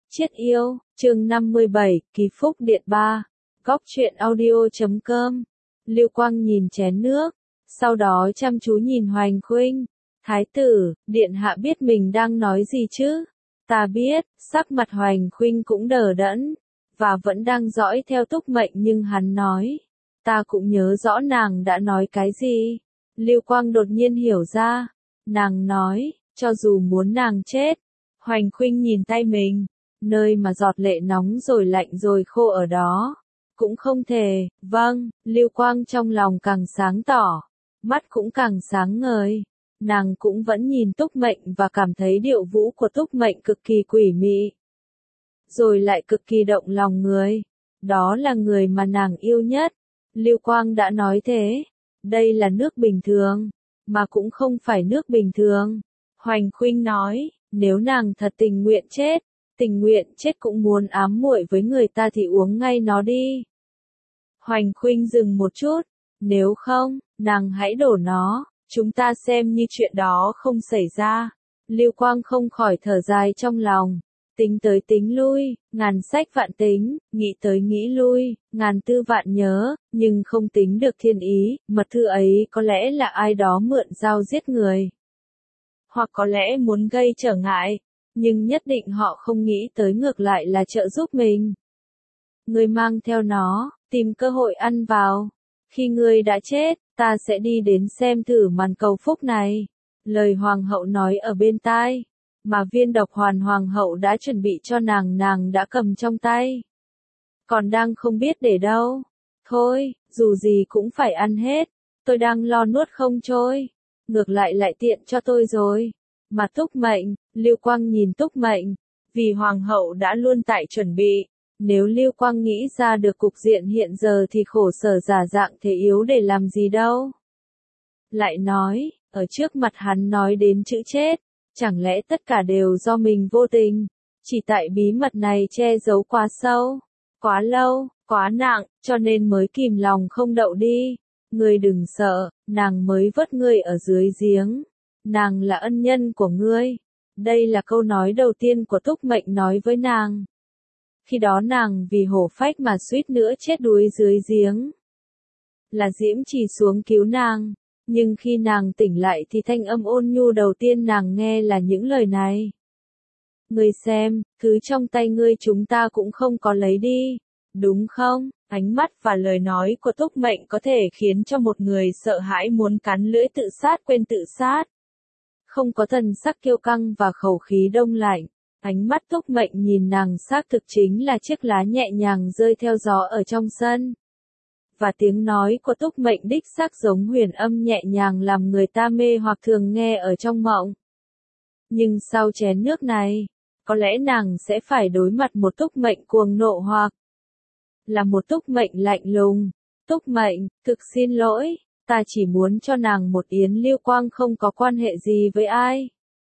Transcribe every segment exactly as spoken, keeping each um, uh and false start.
Chiết yêu, chương năm mươi bảy, Kỳ Phúc Điện ba. Góc truyện audio chấm com. Lưu Quang nhìn chén nước, sau đó chăm chú nhìn Hoành Khuynh. Thái tử, điện hạ biết mình đang nói gì chứ? Ta biết, sắc mặt Hoành Khuynh cũng đờ đẫn, và vẫn đang dõi theo Túc Mệnh, nhưng hắn nói. Ta cũng nhớ rõ nàng đã nói cái gì. Lưu Quang đột nhiên hiểu ra. Nàng nói, cho dù muốn nàng chết. Hoành Khuynh nhìn tay mình, nơi mà giọt lệ nóng rồi lạnh rồi khô ở đó. Cũng không thể, vâng, Lưu Quang trong lòng càng sáng tỏ, mắt cũng càng sáng ngời. Nàng cũng vẫn nhìn Túc Mệnh và cảm thấy điệu vũ của Túc Mệnh cực kỳ quỷ mị. Rồi lại cực kỳ động lòng người. Đó là người mà nàng yêu nhất. Lưu Quang đã nói thế. Đây là nước bình thường, mà cũng không phải nước bình thường. Hoành Khuynh nói, nếu nàng thật tình nguyện chết, tình nguyện chết cũng muốn ám muội với người ta thì uống ngay nó đi. Hoành Khuynh dừng một chút, nếu không, nàng hãy đổ nó, chúng ta xem như chuyện đó không xảy ra. Lưu Quang không khỏi thở dài trong lòng, tính tới tính lui, ngàn sách vạn tính, nghĩ tới nghĩ lui, ngàn tư vạn nhớ, nhưng không tính được thiên ý, mật thư ấy có lẽ là ai đó mượn dao giết người. Hoặc có lẽ muốn gây trở ngại, nhưng nhất định họ không nghĩ tới ngược lại là trợ giúp mình. Ngươi mang theo nó, tìm cơ hội ăn vào. Khi ngươi đã chết, ta sẽ đi đến xem thử màn cầu phúc này. Lời hoàng hậu nói ở bên tai, mà viên độc hoàn hoàng hậu đã chuẩn bị cho nàng nàng đã cầm trong tay. Còn đang không biết để đâu. Thôi, dù gì cũng phải ăn hết, tôi đang lo nuốt không trôi. Ngược lại lại tiện cho tôi rồi. Mà Túc Mệnh, Lưu Quang nhìn Túc Mệnh, vì hoàng hậu đã luôn tại chuẩn bị. Nếu Lưu Quang nghĩ ra được cục diện hiện giờ thì khổ sở giả dạng thế yếu để làm gì đâu. Lại nói, ở trước mặt hắn nói đến chữ chết, chẳng lẽ tất cả đều do mình vô tình, chỉ tại bí mật này che giấu quá sâu, quá lâu, quá nặng, cho nên mới kìm lòng không đậu đi. Ngươi đừng sợ, nàng mới vớt ngươi ở dưới giếng. Nàng là ân nhân của ngươi. Đây là câu nói đầu tiên của Túc Mệnh nói với nàng. Khi đó nàng vì hổ phách mà suýt nữa chết đuối dưới giếng. Là Diễm Trì xuống cứu nàng. Nhưng khi nàng tỉnh lại thì thanh âm ôn nhu đầu tiên nàng nghe là những lời này. Ngươi xem, thứ trong tay ngươi chúng ta cũng không có lấy đi. Đúng không? Ánh mắt và lời nói của Túc Mệnh có thể khiến cho một người sợ hãi muốn cắn lưỡi tự sát quên tự sát. Không có thần sắc kiêu căng và khẩu khí đông lạnh. Ánh mắt Túc Mệnh nhìn nàng xác thực chính là chiếc lá nhẹ nhàng rơi theo gió ở trong sân. Và tiếng nói của Túc Mệnh đích xác giống huyền âm nhẹ nhàng làm người ta mê hoặc thường nghe ở trong mộng. Nhưng sau chén nước này, có lẽ nàng sẽ phải đối mặt một Túc Mệnh cuồng nộ hoặc là một Túc Mệnh lạnh lùng. Túc Mệnh, thực xin lỗi, ta chỉ muốn cho nàng một yến Lưu Quang không có quan hệ gì với ai.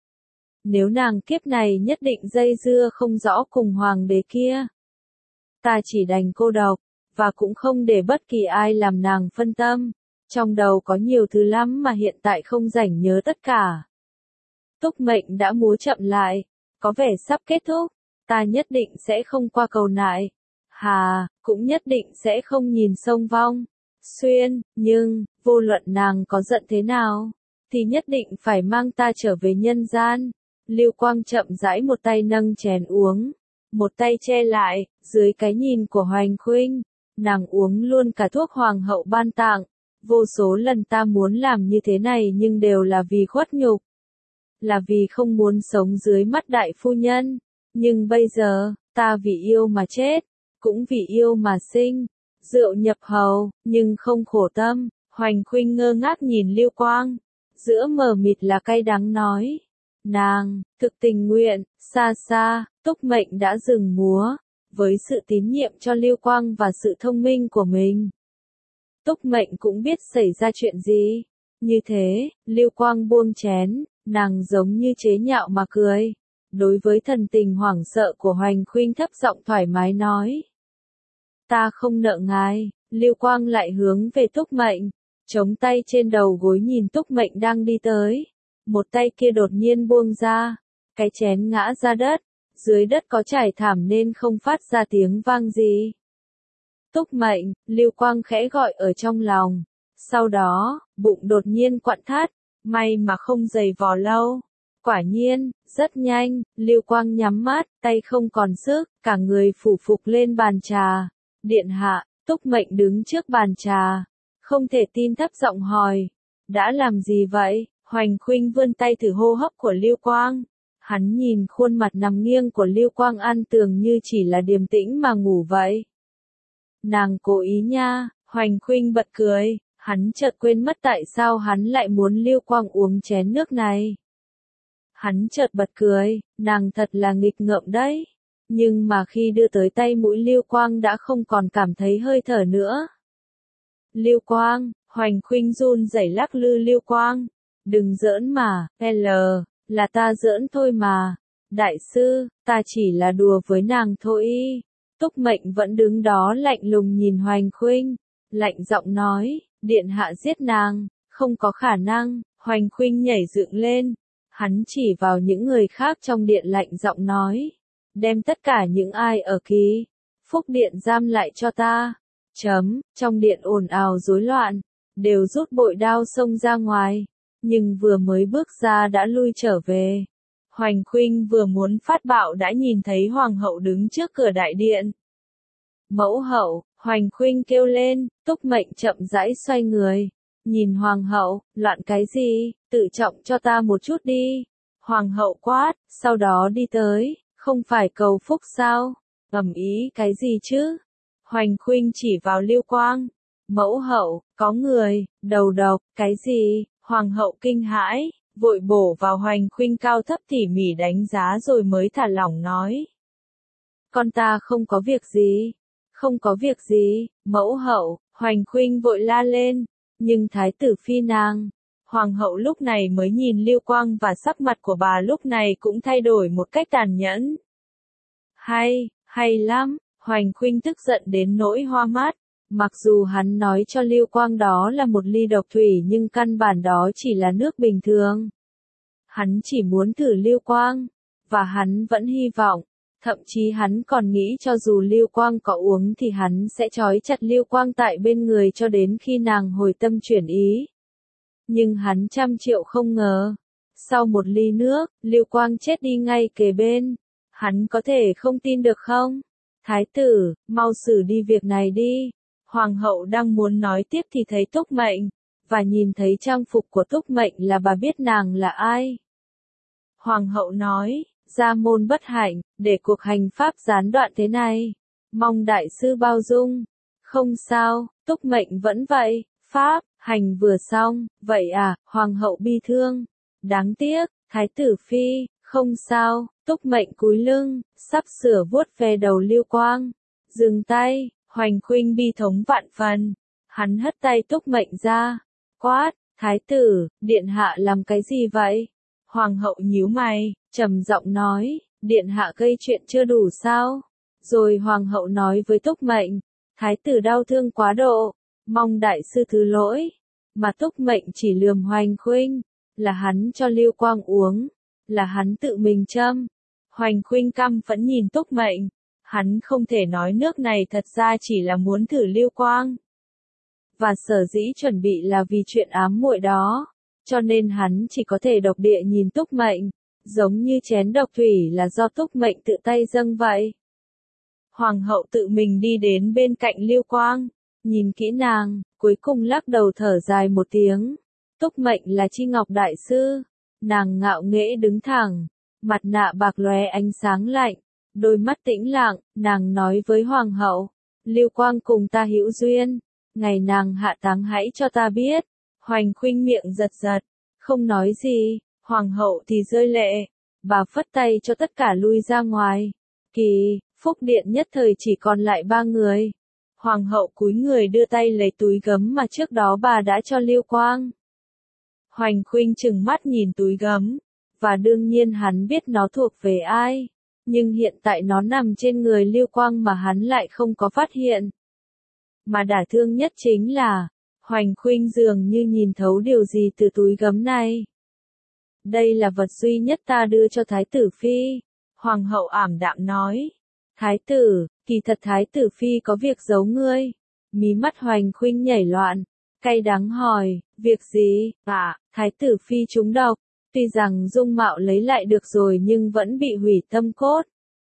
Nếu nàng kiếp này nhất định dây dưa không rõ cùng hoàng đế kia, ta chỉ đành cô độc, và cũng không để bất kỳ ai làm nàng phân tâm. Trong đầu có nhiều thứ lắm mà hiện tại không rảnh nhớ tất cả. Túc Mệnh đã múa chậm lại, có vẻ sắp kết thúc. Ta nhất định sẽ không qua cầu nại. Hà, cũng nhất định sẽ không nhìn sông vong. Xuyên, nhưng, vô luận nàng có giận thế nào, thì nhất định phải mang ta trở về nhân gian. Lưu Quang chậm rãi một tay nâng chén uống, một tay che lại, dưới cái nhìn của Hoành Khuynh, nàng uống luôn cả thuốc hoàng hậu ban tặng. Vô số lần ta muốn làm như thế này nhưng đều là vì khuất nhục, là vì không muốn sống dưới mắt đại phu nhân. Nhưng bây giờ, ta vì yêu mà chết, cũng vì yêu mà sinh. Rượu nhập hầu, nhưng không khổ tâm. Hoành Khuynh ngơ ngác nhìn Lưu Quang, giữa mờ mịt là cay đắng nói. Nàng, thực tình nguyện, xa xa, Túc Mệnh đã dừng múa, với sự tín nhiệm cho Lưu Quang và sự thông minh của mình. Túc Mệnh cũng biết xảy ra chuyện gì. Như thế, Lưu Quang buông chén, nàng giống như chế nhạo mà cười. Đối với thần tình hoảng sợ của Hoành Khuynh thấp giọng thoải mái nói. Ta không nợ ngài. Lưu Quang lại hướng về Túc Mệnh, chống tay trên đầu gối nhìn Túc Mệnh đang đi tới. Một tay kia đột nhiên buông ra, cái chén ngã ra đất, dưới đất có trải thảm nên không phát ra tiếng vang gì. Túc Mệnh, Lưu Quang khẽ gọi ở trong lòng. Sau đó, bụng đột nhiên quặn thắt, may mà không giày vò lâu. Quả nhiên, rất nhanh, Lưu Quang nhắm mắt, tay không còn sức, cả người phủ phục lên bàn trà. Điện hạ, Túc Mệnh đứng trước bàn trà, không thể tin thấp giọng hỏi. Đã làm gì vậy? Hoành Khuynh vươn tay thử hô hấp của Lưu Quang. Hắn nhìn khuôn mặt nằm nghiêng của Lưu Quang An tường như chỉ là điềm tĩnh mà ngủ vậy. Nàng cố ý nha, Hoành Khuynh bật cười, hắn chợt quên mất tại sao hắn lại muốn Lưu Quang uống chén nước này. Hắn chợt bật cười, nàng thật là nghịch ngợm đấy. Nhưng mà khi đưa tới tay mũi Lưu Quang đã không còn cảm thấy hơi thở nữa. Lưu Quang, Hoành Khuynh run rẩy lắc lư Lưu Quang. Đừng giỡn mà, L, là ta giỡn thôi mà. Đại sư, ta chỉ là đùa với nàng thôi. Túc Mệnh vẫn đứng đó lạnh lùng nhìn Hoành Khuynh, lạnh giọng nói, điện hạ giết nàng, không có khả năng. Hoành Khuynh nhảy dựng lên, hắn chỉ vào những người khác trong điện lạnh giọng nói, đem tất cả những ai ở ký Phúc điện giam lại cho ta. Chấm, trong điện ồn ào rối loạn, đều rút bội đao xông ra ngoài, nhưng vừa mới bước ra đã lui trở về. Hoành Khuynh vừa muốn phát bạo đã nhìn thấy hoàng hậu đứng trước cửa đại điện. Mẫu hậu, Hoành Khuynh kêu lên, Túc Mệnh chậm rãi xoay người, nhìn hoàng hậu, loạn cái gì, tự trọng cho ta một chút đi. Hoàng hậu quát, sau đó đi tới, không phải cầu phúc sao, ầm ý cái gì chứ. Hoành Khuynh chỉ vào Lưu Quang, mẫu hậu, có người, đầu độc, cái gì, hoàng hậu kinh hãi, vội bổ vào Hoành Khuynh cao thấp tỉ mỉ đánh giá rồi mới thả lỏng nói. Con ta không có việc gì, không có việc gì, mẫu hậu, Hoành Khuynh vội la lên, nhưng thái tử phi nàng. Hoàng hậu lúc này mới nhìn Lưu Quang và sắc mặt của bà lúc này cũng thay đổi một cách tàn nhẫn. Hay, hay lắm, Hoành Khuynh tức giận đến nỗi hoa mắt. Mặc dù hắn nói cho Lưu Quang đó là một ly độc thủy nhưng căn bản đó chỉ là nước bình thường. Hắn chỉ muốn thử Lưu Quang, và hắn vẫn hy vọng, thậm chí hắn còn nghĩ cho dù Lưu Quang có uống thì hắn sẽ trói chặt Lưu Quang tại bên người cho đến khi nàng hồi tâm chuyển ý. Nhưng hắn trăm triệu không ngờ, sau một ly nước, Lưu Quang chết đi ngay kề bên. Hắn có thể không tin được không? Thái tử, mau xử đi việc này đi. Hoàng hậu đang muốn nói tiếp thì thấy Túc Mệnh, và nhìn thấy trang phục của Túc Mệnh là bà biết nàng là ai. Hoàng hậu nói, gia môn bất hạnh, để cuộc hành pháp gián đoạn thế này. Mong đại sư bao dung. Không sao, Túc Mệnh vẫn vậy, pháp, hành vừa xong, vậy à, hoàng hậu bi thương. Đáng tiếc, thái tử phi, không sao, Túc Mệnh cúi lưng, sắp sửa vuốt về đầu Lưu Quang. Dừng tay, Hoành Khuynh bi thống vạn phần. Hắn hất tay Túc Mệnh ra, quát, thái tử, điện hạ làm cái gì vậy? Hoàng hậu nhíu mày, trầm giọng nói, điện hạ gây chuyện chưa đủ sao? Rồi hoàng hậu nói với Túc Mệnh, thái tử đau thương quá độ, mong đại sư thứ lỗi. Mà Túc Mệnh chỉ lườm Hoành Khuynh, là hắn cho Lưu Quang uống, là hắn tự mình châm. Hoành Khuynh căm phẫn nhìn Túc Mệnh, hắn không thể nói nước này thật ra chỉ là muốn thử Lưu Quang. Và sở dĩ chuẩn bị là vì chuyện ám muội đó, cho nên hắn chỉ có thể độc địa nhìn Túc Mệnh, giống như chén độc thủy là do Túc Mệnh tự tay dâng vậy. Hoàng hậu tự mình đi đến bên cạnh Lưu Quang, nhìn kỹ nàng, cuối cùng lắc đầu thở dài một tiếng. Túc Mệnh là Chi Ngọc đại sư, nàng ngạo nghễ đứng thẳng, mặt nạ bạc lóe ánh sáng lạnh, đôi mắt tĩnh lặng, nàng nói với hoàng hậu, Lưu Quang cùng ta hữu duyên, ngày nàng hạ táng hãy cho ta biết. Hoành Khuynh miệng giật giật, không nói gì, hoàng hậu thì rơi lệ, bà phất tay cho tất cả lui ra ngoài. Kỳ, Phúc điện nhất thời chỉ còn lại ba người. Hoàng hậu cúi người đưa tay lấy túi gấm mà trước đó bà đã cho Lưu Quang. Hoành Khuynh trừng mắt nhìn túi gấm, và đương nhiên hắn biết nó thuộc về ai, nhưng hiện tại nó nằm trên người Lưu Quang mà hắn lại không có phát hiện. Mà đả thương nhất chính là, Hoành Khuynh dường như nhìn thấu điều gì từ túi gấm này. Đây là vật duy nhất ta đưa cho thái tử phi, Hoàng hậu ảm đạm nói. Thái tử, kỳ thật thái tử phi có việc giấu ngươi. Mí mắt Hoành Khuynh nhảy loạn, cay đắng hỏi, việc gì? À, thái tử phi trúng độc, tuy rằng dung mạo lấy lại được rồi nhưng vẫn bị hủy tâm cốt.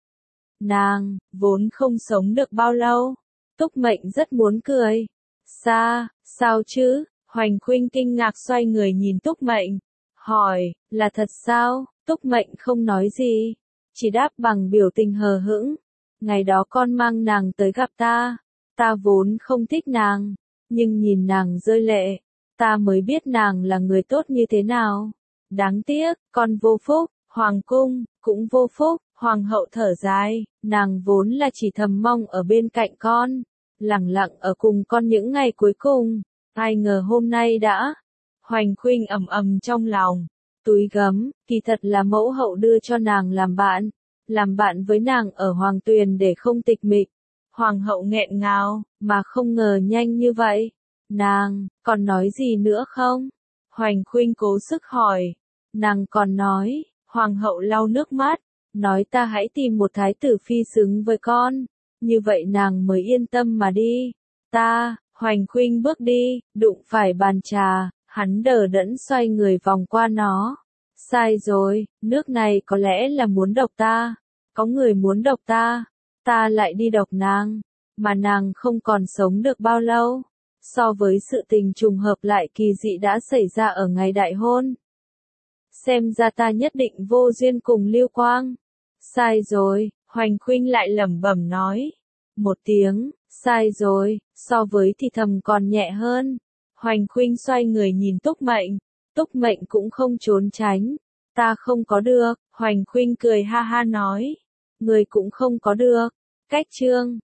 Nàng, vốn không sống được bao lâu. Túc Mệnh rất muốn cười. Sa, sao chứ? Hoành Khuynh kinh ngạc xoay người nhìn Túc Mệnh, hỏi, là thật sao? Túc Mệnh không nói gì, chỉ đáp bằng biểu tình hờ hững. Ngày đó con mang nàng tới gặp ta, ta vốn không thích nàng, nhưng nhìn nàng rơi lệ, ta mới biết nàng là người tốt như thế nào. Đáng tiếc, con vô phúc, hoàng cung, cũng vô phúc. Hoàng hậu thở dài, nàng vốn là chỉ thầm mong ở bên cạnh con, lẳng lặng ở cùng con những ngày cuối cùng, ai ngờ hôm nay đã. Hoành Khuynh ầm ầm trong lòng, túi gấm, kỳ thật là mẫu hậu đưa cho nàng làm bạn, làm bạn với nàng ở Hoàng Tuyền để không tịch mịch. Hoàng hậu nghẹn ngào, mà không ngờ nhanh như vậy. Nàng, còn nói gì nữa không? Hoành Khuynh cố sức hỏi. Nàng còn nói, Hoàng hậu lau nước mắt, nói ta hãy tìm một thái tử phi xứng với con, như vậy nàng mới yên tâm mà đi. Ta, Hoành Khuynh bước đi, đụng phải bàn trà, hắn đờ đẫn xoay người vòng qua nó. Sai rồi, nước này có lẽ là muốn độc ta, có người muốn độc ta, ta lại đi độc nàng, mà nàng không còn sống được bao lâu. So với sự tình trùng hợp lại kỳ dị đã xảy ra ở ngày đại hôn, xem ra ta nhất định vô duyên cùng Lưu Quang. Sai rồi, Hoành Khuynh lại lẩm bẩm nói. Một tiếng, sai rồi, so với thì thầm còn nhẹ hơn. Hoành Khuynh xoay người nhìn Túc Mệnh, Túc Mệnh cũng không trốn tránh. Ta không có được, Hoành Khuynh cười ha ha nói. Người cũng không có được. Cách chương